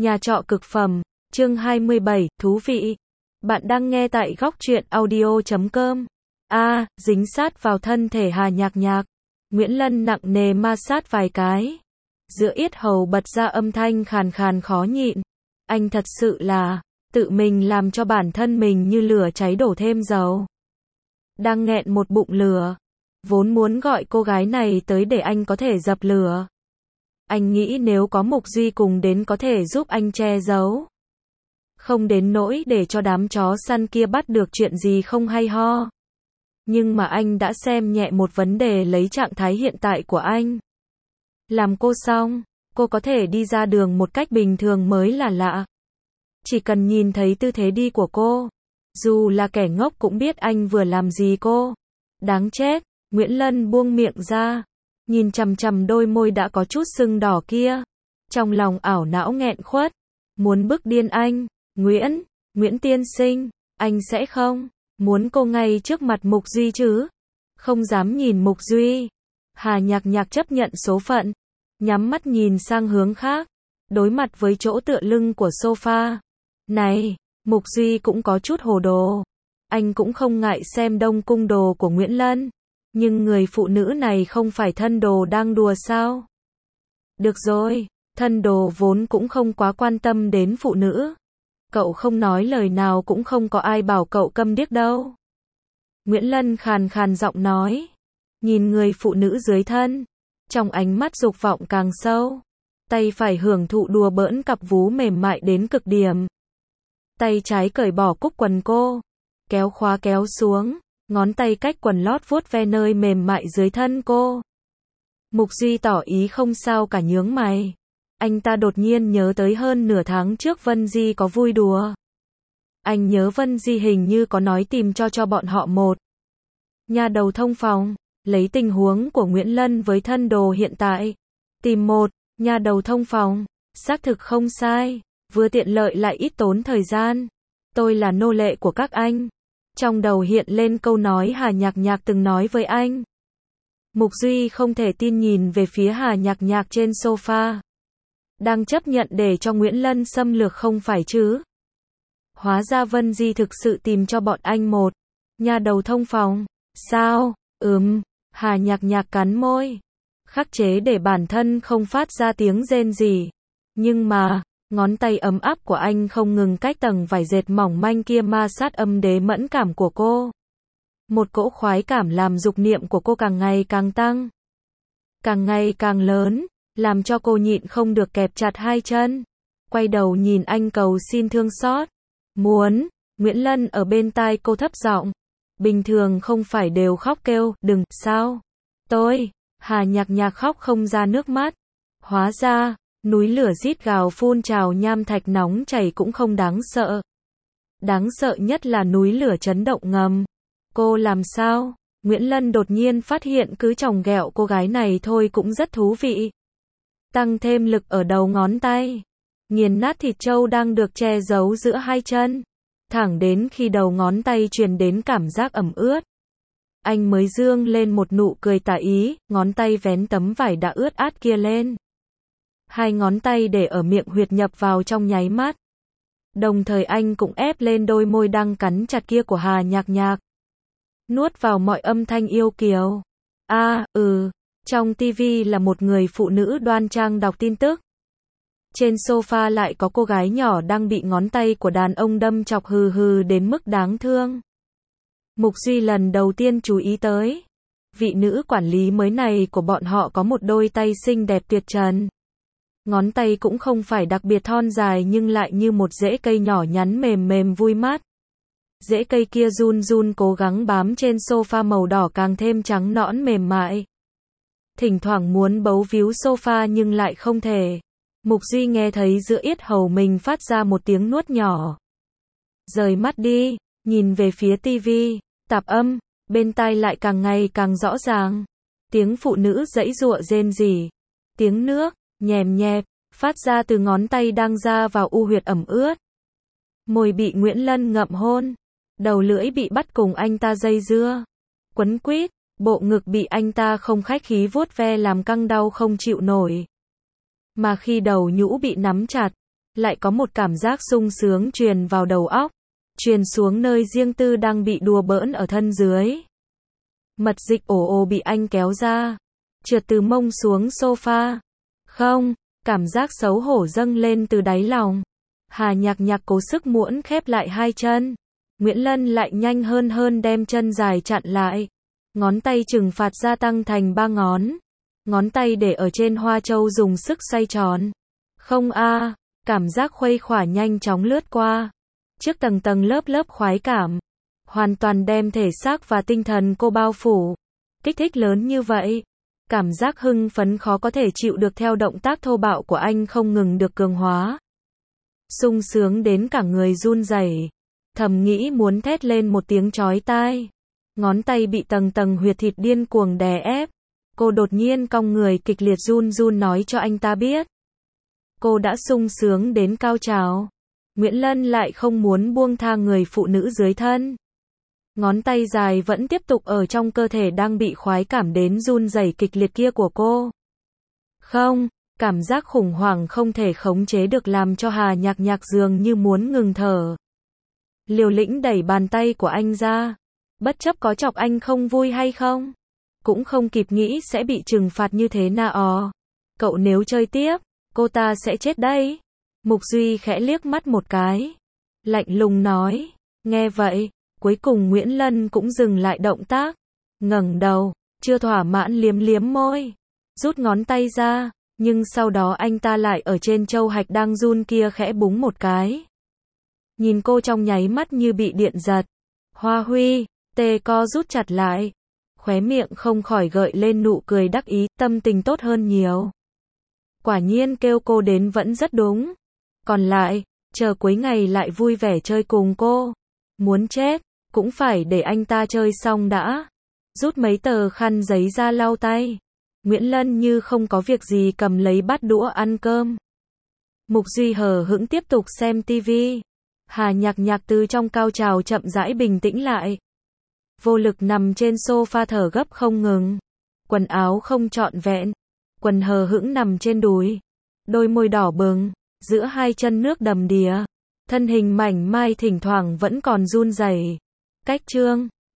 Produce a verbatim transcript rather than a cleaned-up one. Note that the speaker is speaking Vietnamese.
Nhà trọ cực phẩm, chương hai mươi bảy, thú vị. Bạn đang nghe tại góc truyện audio chấm com. A, dính sát vào thân thể Hà Nhạc Nhạc. Nguyễn Lân nặng nề ma sát vài cái. Giữa yết hầu bật ra âm thanh khàn khàn khó nhịn. Anh thật sự là, tự mình làm cho bản thân mình như lửa cháy đổ thêm dầu. Đang nghẹn một bụng lửa. Vốn muốn gọi cô gái này tới để anh có thể dập lửa. Anh nghĩ nếu có Mục Duy cùng đến có thể giúp anh che giấu. Không đến nỗi để cho đám chó săn kia bắt được chuyện gì không hay ho. Nhưng mà anh đã xem nhẹ một vấn đề lấy trạng thái hiện tại của anh. Làm cô xong, cô có thể đi ra đường một cách bình thường mới là lạ. Chỉ cần nhìn thấy tư thế đi của cô, dù là kẻ ngốc cũng biết anh vừa làm gì cô. Đáng chết, Nguyễn Lân buông miệng ra. Nhìn chằm chằm đôi môi đã có chút sưng đỏ kia. Trong lòng ảo não nghẹn khuất. Muốn bức điên anh. Nguyễn, Nguyễn tiên sinh, anh sẽ không muốn cô ngay trước mặt Mục Duy chứ? Không dám nhìn Mục Duy. Hà Nhạc Nhạc chấp nhận số phận. Nhắm mắt nhìn sang hướng khác. Đối mặt với chỗ tựa lưng của sofa. Này, Mục Duy cũng có chút hồ đồ. Anh cũng không ngại xem đông cung đồ của Nguyễn Lân. Nhưng người phụ nữ này không phải thân đồ đang đùa sao? Được rồi, thân đồ vốn cũng không quá quan tâm đến phụ nữ. Cậu không nói lời nào cũng không có ai bảo cậu câm điếc đâu. Nguyễn Lân khàn khàn giọng nói. Nhìn người phụ nữ dưới thân. Trong ánh mắt dục vọng càng sâu. Tay phải hưởng thụ đùa bỡn cặp vú mềm mại đến cực điểm. Tay trái cởi bỏ cúc quần cô. Kéo khóa kéo xuống. Ngón tay cách quần lót vuốt ve nơi mềm mại dưới thân cô. Mục Duy tỏ ý không sao cả nhướng mày. Anh ta đột nhiên nhớ tới hơn nửa tháng trước Vân Di có vui đùa. Anh nhớ Vân Di hình như có nói tìm cho cho bọn họ một nhà đầu thông phòng. Lấy tình huống của Nguyễn Lân với thân đồ hiện tại. Tìm một nhà đầu thông phòng. Xác thực không sai. Vừa tiện lợi lại ít tốn thời gian. Tôi là nô lệ của các anh. Trong đầu hiện lên câu nói Hà Nhạc Nhạc từng nói với anh. Mục Duy không thể tin nhìn về phía Hà Nhạc Nhạc trên sofa. Đang chấp nhận để cho Nguyễn Lân xâm lược không phải chứ? Hóa ra Vân Di thực sự tìm cho bọn anh một nhà đầu thông phòng. Sao? Ừm, Hà Nhạc Nhạc cắn môi. Khắc chế để bản thân không phát ra tiếng rên gì. Nhưng mà, ngón tay ấm áp của anh không ngừng cách tầng vải dệt mỏng manh kia ma sát âm đế mẫn cảm của cô. Một cỗ khoái cảm làm dục niệm của cô càng ngày càng tăng. Càng ngày càng lớn, làm cho cô nhịn không được kẹp chặt hai chân. Quay đầu nhìn anh cầu xin thương xót. Muốn, Nguyễn Lân ở bên tai cô thấp giọng. Bình thường không phải đều khóc kêu, đừng, sao? Tôi, Hà Nhạc Nhạc khóc không ra nước mắt. Hóa ra, núi lửa rít gào phun trào nham thạch nóng chảy cũng không đáng sợ. Đáng sợ nhất là núi lửa chấn động ngầm. Cô làm sao? Nguyễn Lân đột nhiên phát hiện cứ chòng ghẹo cô gái này thôi cũng rất thú vị. Tăng thêm lực ở đầu ngón tay. Nghiền nát thịt trâu đang được che giấu giữa hai chân. Thẳng đến khi đầu ngón tay truyền đến cảm giác ẩm ướt. Anh mới dương lên một nụ cười tà ý, ngón tay vén tấm vải đã ướt át kia lên. Hai ngón tay để ở miệng huyệt nhập vào trong nháy mắt. Đồng thời anh cũng ép lên đôi môi đang cắn chặt kia của Hà Nhạc Nhạc. Nuốt vào mọi âm thanh yêu kiều. A, à, ừ, trong tivi là một người phụ nữ đoan trang đọc tin tức. Trên sofa lại có cô gái nhỏ đang bị ngón tay của đàn ông đâm chọc hừ hừ đến mức đáng thương. Mục Duy lần đầu tiên chú ý tới. Vị nữ quản lý mới này của bọn họ có một đôi tay xinh đẹp tuyệt trần. Ngón tay cũng không phải đặc biệt thon dài nhưng lại như một rễ cây nhỏ nhắn mềm mềm vui mắt. Rễ cây kia run run cố gắng bám trên sofa màu đỏ càng thêm trắng nõn mềm mại. Thỉnh thoảng muốn bấu víu sofa nhưng lại không thể. Mục Duy nghe thấy giữa yết hầu mình phát ra một tiếng nuốt nhỏ. Rời mắt đi, nhìn về phía tivi, tạp âm, bên tai lại càng ngày càng rõ ràng. Tiếng phụ nữ giãy giụa rên rỉ. Tiếng nước nhèm nhẹp, phát ra từ ngón tay đang ra vào u huyệt ẩm ướt. Môi bị Nguyễn Lân ngậm hôn. Đầu lưỡi bị bắt cùng anh ta dây dưa. Quấn quýt, bộ ngực bị anh ta không khách khí vuốt ve làm căng đau không chịu nổi. Mà khi đầu nhũ bị nắm chặt, lại có một cảm giác sung sướng truyền vào đầu óc, truyền xuống nơi riêng tư đang bị đùa bỡn ở thân dưới. Mật dịch ồ ồ bị anh kéo ra, trượt từ mông xuống sofa. Không, cảm giác xấu hổ dâng lên từ đáy lòng. Hà Nhạc Nhạc cố sức muỗng khép lại hai chân. Nguyễn Lân lại nhanh hơn hơn đem chân dài chặn lại. Ngón tay trừng phạt gia tăng thành ba ngón. Ngón tay để ở trên hoa châu dùng sức xoay tròn. Không a, à, cảm giác khuây khỏa nhanh chóng lướt qua. Trước tầng tầng lớp lớp khoái cảm. Hoàn toàn đem thể xác và tinh thần cô bao phủ. Kích thích lớn như vậy. Cảm giác hưng phấn khó có thể chịu được theo động tác thô bạo của anh không ngừng được cường hóa. Sung sướng đến cả người run rẩy. Thầm nghĩ muốn thét lên một tiếng chói tai. Ngón tay bị tầng tầng huyệt thịt điên cuồng đè ép. Cô đột nhiên cong người kịch liệt run run nói cho anh ta biết. Cô đã sung sướng đến cao trào. Nguyễn Lân lại không muốn buông tha người phụ nữ dưới thân. Ngón tay dài vẫn tiếp tục ở trong cơ thể đang bị khoái cảm đến run rẩy kịch liệt kia của cô. Không, cảm giác khủng hoảng không thể khống chế được làm cho Hà Nhạc Nhạc dường như muốn ngừng thở. Liều lĩnh đẩy bàn tay của anh ra. Bất chấp có chọc anh không vui hay không. Cũng không kịp nghĩ sẽ bị trừng phạt như thế nào. Cậu nếu chơi tiếp, cô ta sẽ chết đấy. Mục Duy khẽ liếc mắt một cái. Lạnh lùng nói. Nghe vậy, cuối cùng Nguyễn Lân cũng dừng lại động tác. Ngẩng đầu, chưa thỏa mãn liếm liếm môi. Rút ngón tay ra, nhưng sau đó anh ta lại ở trên châu hạch đang run kia khẽ búng một cái. Nhìn cô trong nháy mắt như bị điện giật. Hoa Huy, tê co rút chặt lại. Khóe miệng không khỏi gợi lên nụ cười đắc ý, tâm tình tốt hơn nhiều. Quả nhiên kêu cô đến vẫn rất đúng. Còn lại, chờ cuối ngày lại vui vẻ chơi cùng cô. Muốn chết, cũng phải để anh ta chơi xong đã. Rút mấy tờ khăn giấy ra lau tay. Nguyễn Lân như không có việc gì cầm lấy bát đũa ăn cơm. Mục Duy hờ hững tiếp tục xem tivi. Hà Nhạc Nhạc từ trong cao trào chậm rãi bình tĩnh lại. Vô lực nằm trên sofa thở gấp không ngừng. Quần áo không trọn vẹn. Quần hờ hững nằm trên đùi. Đôi môi đỏ bừng, giữa hai chân nước đầm đìa. Thân hình mảnh mai thỉnh thoảng vẫn còn run rẩy. Cách chương